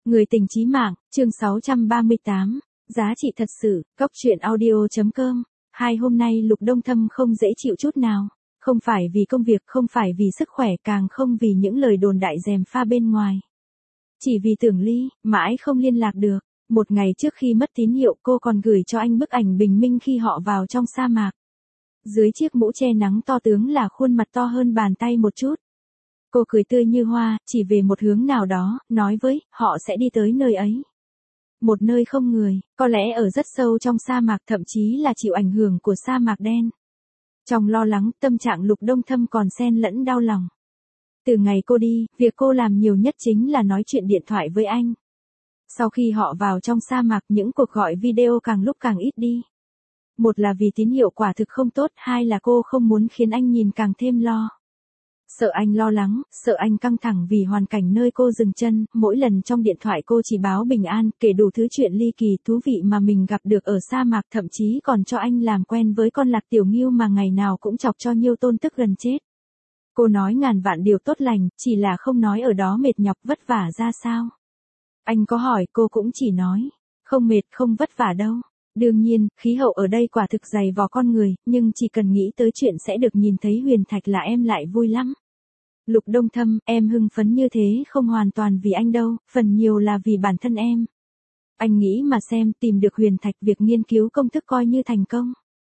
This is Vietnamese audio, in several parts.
Người tình chí mạng, chương 638, giá trị thật sự, Cóc truyện audio.com. Hôm nay Lục Đông Thâm không dễ chịu chút nào, không phải vì công việc, không phải vì sức khỏe, càng không vì những lời đồn đại gièm pha bên ngoài. Chỉ vì Tưởng Ly, mãi không liên lạc được. Một ngày trước khi mất tín hiệu, cô còn gửi cho anh bức ảnh bình minh khi họ vào trong sa mạc. Dưới chiếc mũ che nắng to tướng là khuôn mặt to hơn bàn tay một chút. Cô cười tươi như hoa, chỉ về một hướng nào đó, nói với, họ sẽ đi tới nơi ấy. Một nơi không người, có lẽ ở rất sâu trong sa mạc, thậm chí là chịu ảnh hưởng của sa mạc đen. Trong lo lắng, tâm trạng Lục Đông Thâm còn xen lẫn đau lòng. Từ ngày cô đi, việc cô làm nhiều nhất chính là nói chuyện điện thoại với anh. Sau khi họ vào trong sa mạc, những cuộc gọi video càng lúc càng ít đi. Một là vì tín hiệu quả thực không tốt, hai là cô không muốn khiến anh nhìn càng thêm lo. Sợ anh lo lắng, sợ anh căng thẳng vì hoàn cảnh nơi cô dừng chân, mỗi lần trong điện thoại cô chỉ báo bình an, kể đủ thứ chuyện ly kỳ thú vị mà mình gặp được ở sa mạc, thậm chí còn cho anh làm quen với con lạc tiểu ngưu mà ngày nào cũng chọc cho Nhiêu Tôn tức gần chết. Cô nói ngàn vạn điều tốt lành, chỉ là không nói ở đó mệt nhọc vất vả ra sao. Anh có hỏi, cô cũng chỉ nói, không mệt không vất vả đâu. Đương nhiên, khí hậu ở đây quả thực dày vò con người, nhưng chỉ cần nghĩ tới chuyện sẽ được nhìn thấy Huyền Thạch là em lại vui lắm. Lục Đông Thâm, em hưng phấn như thế không hoàn toàn vì anh đâu, phần nhiều là vì bản thân em. Anh nghĩ mà xem, tìm được Huyền Thạch, việc nghiên cứu công thức coi như thành công.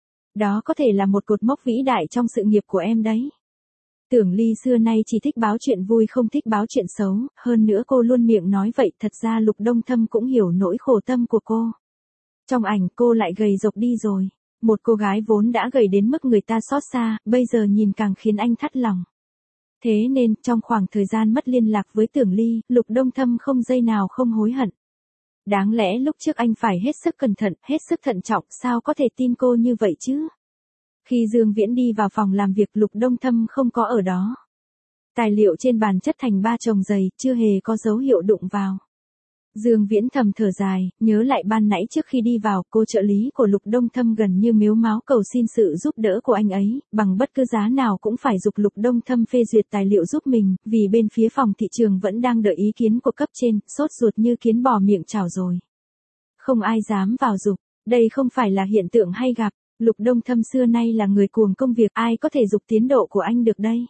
Đó có thể là một cột mốc vĩ đại trong sự nghiệp của em đấy. Tưởng Ly xưa nay chỉ thích báo chuyện vui không thích báo chuyện xấu, hơn nữa cô luôn miệng nói vậy, thật ra Lục Đông Thâm cũng hiểu nỗi khổ tâm của cô. Trong ảnh cô lại gầy rộc đi rồi, một cô gái vốn đã gầy đến mức người ta xót xa, bây giờ nhìn càng khiến anh thắt lòng. Thế nên, trong khoảng thời gian mất liên lạc với Tưởng Ly, Lục Đông Thâm không giây nào không hối hận. Đáng lẽ lúc trước anh phải hết sức cẩn thận, hết sức thận trọng, sao có thể tin cô như vậy chứ? Khi Dương Viễn đi vào phòng làm việc, Lục Đông Thâm không có ở đó. Tài liệu trên bàn chất thành ba chồng dày, chưa hề có dấu hiệu đụng vào. Dương Viễn thầm thở dài, nhớ lại ban nãy trước khi đi vào, cô trợ lý của Lục Đông Thâm gần như mếu máo cầu xin sự giúp đỡ của anh ấy, bằng bất cứ giá nào cũng phải giục Lục Đông Thâm phê duyệt tài liệu giúp mình, vì bên phía phòng thị trường vẫn đang đợi ý kiến của cấp trên, sốt ruột như kiến bò miệng chảo rồi. Không ai dám vào giục, đây không phải là hiện tượng hay gặp, Lục Đông Thâm xưa nay là người cuồng công việc, ai có thể giục tiến độ của anh được đây.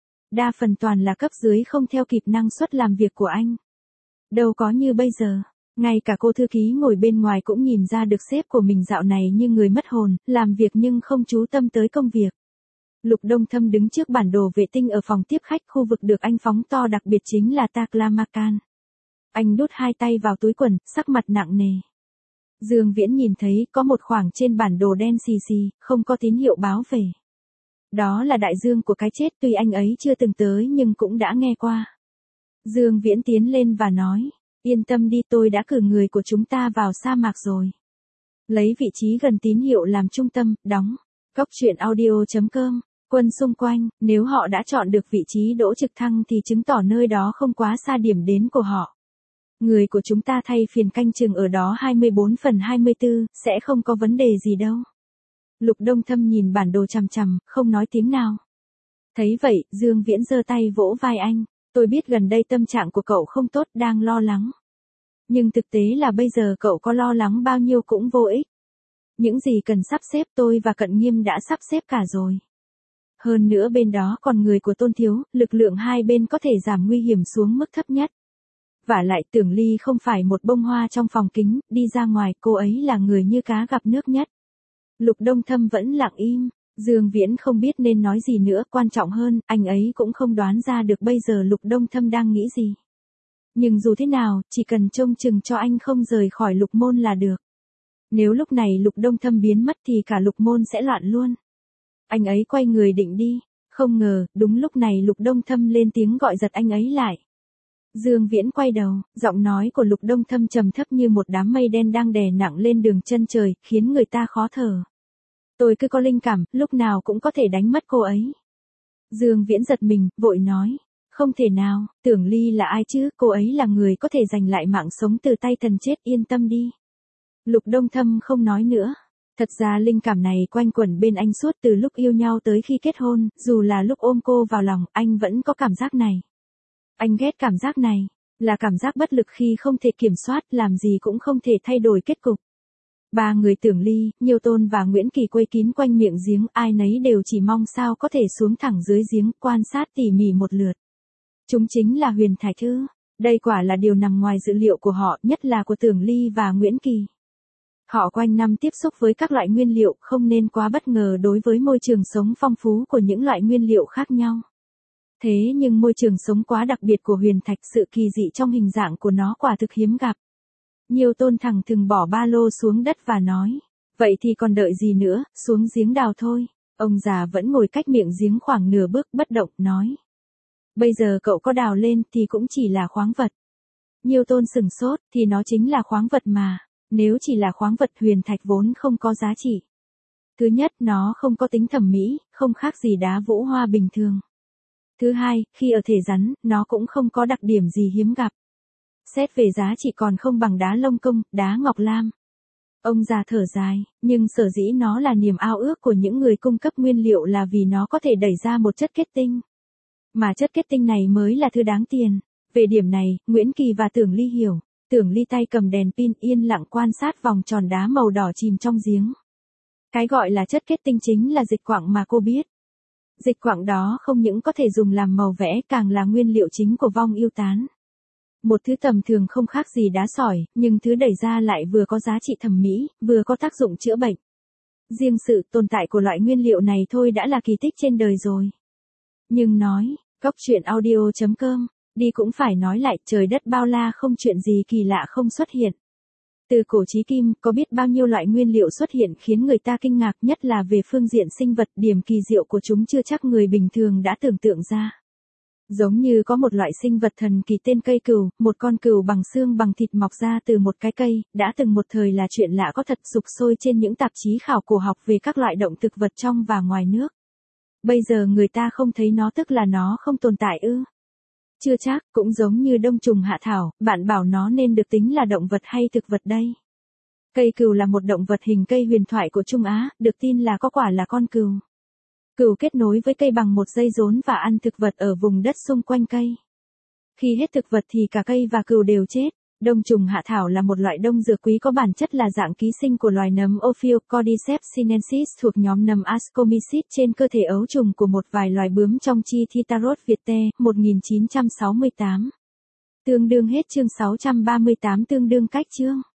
Đa phần toàn là cấp dưới không theo kịp năng suất làm việc của anh. Đâu có như bây giờ, ngay cả cô thư ký ngồi bên ngoài cũng nhìn ra được sếp của mình dạo này như người mất hồn, làm việc nhưng không chú tâm tới công việc. Lục Đông Thâm đứng trước bản đồ vệ tinh ở phòng tiếp khách, khu vực được anh phóng to đặc biệt chính là Taklamakan. Anh đút hai tay vào túi quần, sắc mặt nặng nề. Dương Viễn nhìn thấy có một khoảng trên bản đồ đen xì xì, không có tín hiệu báo về. Đó là đại dương của cái chết, tuy anh ấy chưa từng tới nhưng cũng đã nghe qua. Dương Viễn tiến lên và nói, yên tâm đi, tôi đã cử người của chúng ta vào sa mạc rồi. Lấy vị trí gần tín hiệu làm trung tâm, đóng. Cóc truyện audio.com. Quân xung quanh, nếu họ đã chọn được vị trí đỗ trực thăng thì chứng tỏ nơi đó không quá xa điểm đến của họ. Người của chúng ta thay phiên canh chừng ở đó 24/24, sẽ không có vấn đề gì đâu. Lục Đông Thâm nhìn bản đồ chằm chằm, không nói tiếng nào. Thấy vậy, Dương Viễn giơ tay vỗ vai anh. Tôi biết gần đây tâm trạng của cậu không tốt, đang lo lắng. Nhưng thực tế là bây giờ cậu có lo lắng bao nhiêu cũng vô ích. Những gì cần sắp xếp tôi và Cận Nghiêm đã sắp xếp cả rồi. Hơn nữa bên đó còn người của Tôn Thiếu, lực lượng hai bên có thể giảm nguy hiểm xuống mức thấp nhất. Vả lại Tưởng Ly không phải một bông hoa trong phòng kính, đi ra ngoài cô ấy là người như cá gặp nước nhất. Lục Đông Thâm vẫn lặng im. Dương Viễn không biết nên nói gì nữa, quan trọng hơn, anh ấy cũng không đoán ra được bây giờ Lục Đông Thâm đang nghĩ gì. Nhưng dù thế nào, chỉ cần trông chừng cho anh không rời khỏi Lục Môn là được. Nếu lúc này Lục Đông Thâm biến mất thì cả Lục Môn sẽ loạn luôn. Anh ấy quay người định đi, không ngờ, đúng lúc này Lục Đông Thâm lên tiếng gọi giật anh ấy lại. Dương Viễn quay đầu, giọng nói của Lục Đông Thâm trầm thấp như một đám mây đen đang đè nặng lên đường chân trời, khiến người ta khó thở. Tôi cứ có linh cảm, lúc nào cũng có thể đánh mất cô ấy. Dương Viễn giật mình, vội nói. Không thể nào, Tưởng Ly là ai chứ, cô ấy là người có thể giành lại mạng sống từ tay thần chết, yên tâm đi. Lục Đông Thâm không nói nữa. Thật ra linh cảm này quanh quẩn bên anh suốt từ lúc yêu nhau tới khi kết hôn, dù là lúc ôm cô vào lòng, anh vẫn có cảm giác này. Anh ghét cảm giác này. Là cảm giác bất lực khi không thể kiểm soát, làm gì cũng không thể thay đổi kết cục. Ba người Tưởng Ly, Nhiêu Tôn và Nguyễn Kỳ quây kín quanh miệng giếng, ai nấy đều chỉ mong sao có thể xuống thẳng dưới giếng, quan sát tỉ mỉ một lượt. Chúng chính là huyền thạch ư? Đây quả là điều nằm ngoài dự liệu của họ, nhất là của Tưởng Ly và Nguyễn Kỳ. Họ quanh năm tiếp xúc với các loại nguyên liệu, không nên quá bất ngờ đối với môi trường sống phong phú của những loại nguyên liệu khác nhau. Thế nhưng môi trường sống quá đặc biệt của huyền thạch, sự kỳ dị trong hình dạng của nó quả thực hiếm gặp. Nhiêu Tôn thẳng thừng bỏ ba lô xuống đất và nói, vậy thì còn đợi gì nữa, xuống giếng đào thôi. Ông già vẫn ngồi cách miệng giếng khoảng nửa bước bất động, nói. Bây giờ cậu có đào lên thì cũng chỉ là khoáng vật. Nhiêu Tôn sừng sốt, thì nó chính là khoáng vật mà. Nếu chỉ là khoáng vật, huyền thạch vốn không có giá trị. Thứ nhất, nó không có tính thẩm mỹ, không khác gì đá vũ hoa bình thường. Thứ hai, khi ở thể rắn, nó cũng không có đặc điểm gì hiếm gặp. Xét về giá trị còn không bằng đá lông công, đá ngọc lam. Ông già thở dài, nhưng sở dĩ nó là niềm ao ước của những người cung cấp nguyên liệu là vì nó có thể đẩy ra một chất kết tinh. Mà chất kết tinh này mới là thứ đáng tiền. Về điểm này, Nguyễn Kỳ và Tưởng Ly hiểu. Tưởng Ly tay cầm đèn pin yên lặng quan sát vòng tròn đá màu đỏ chìm trong giếng. Cái gọi là chất kết tinh chính là dịch quặng mà cô biết. Dịch quặng đó không những có thể dùng làm màu vẽ, càng là nguyên liệu chính của vong yêu tán. Một thứ tầm thường không khác gì đá sỏi, nhưng thứ đẩy ra lại vừa có giá trị thẩm mỹ, vừa có tác dụng chữa bệnh. Riêng sự tồn tại của loại nguyên liệu này thôi đã là kỳ tích trên đời rồi. Nhưng nói, Cóc Truyện Audio.com, đi cũng phải nói lại, trời đất bao la không chuyện gì kỳ lạ không xuất hiện. Từ cổ chí kim, có biết bao nhiêu loại nguyên liệu xuất hiện khiến người ta kinh ngạc, nhất là về phương diện sinh vật, điểm kỳ diệu của chúng chưa chắc người bình thường đã tưởng tượng ra. Giống như có một loại sinh vật thần kỳ tên cây cừu, một con cừu bằng xương bằng thịt mọc ra từ một cái cây, đã từng một thời là chuyện lạ có thật, sục sôi trên những tạp chí khảo cổ học về các loại động thực vật trong và ngoài nước. Bây giờ người ta không thấy nó tức là nó không tồn tại ư? Chưa chắc, cũng giống như đông trùng hạ thảo, bạn bảo nó nên được tính là động vật hay thực vật đây? Cây cừu là một động vật hình cây huyền thoại của Trung Á, được tin là có quả là con cừu. Cừu kết nối với cây bằng một dây rốn và ăn thực vật ở vùng đất xung quanh cây. Khi hết thực vật thì cả cây và cừu đều chết. Đông trùng hạ thảo là một loại đông dược quý có bản chất là dạng ký sinh của loài nấm Ophiocordyceps sinensis thuộc nhóm nấm Ascomyces trên cơ thể ấu trùng của một vài loài bướm trong chi Thytarot Vitae, 1968. Tương đương hết chương 638, tương đương cách chương.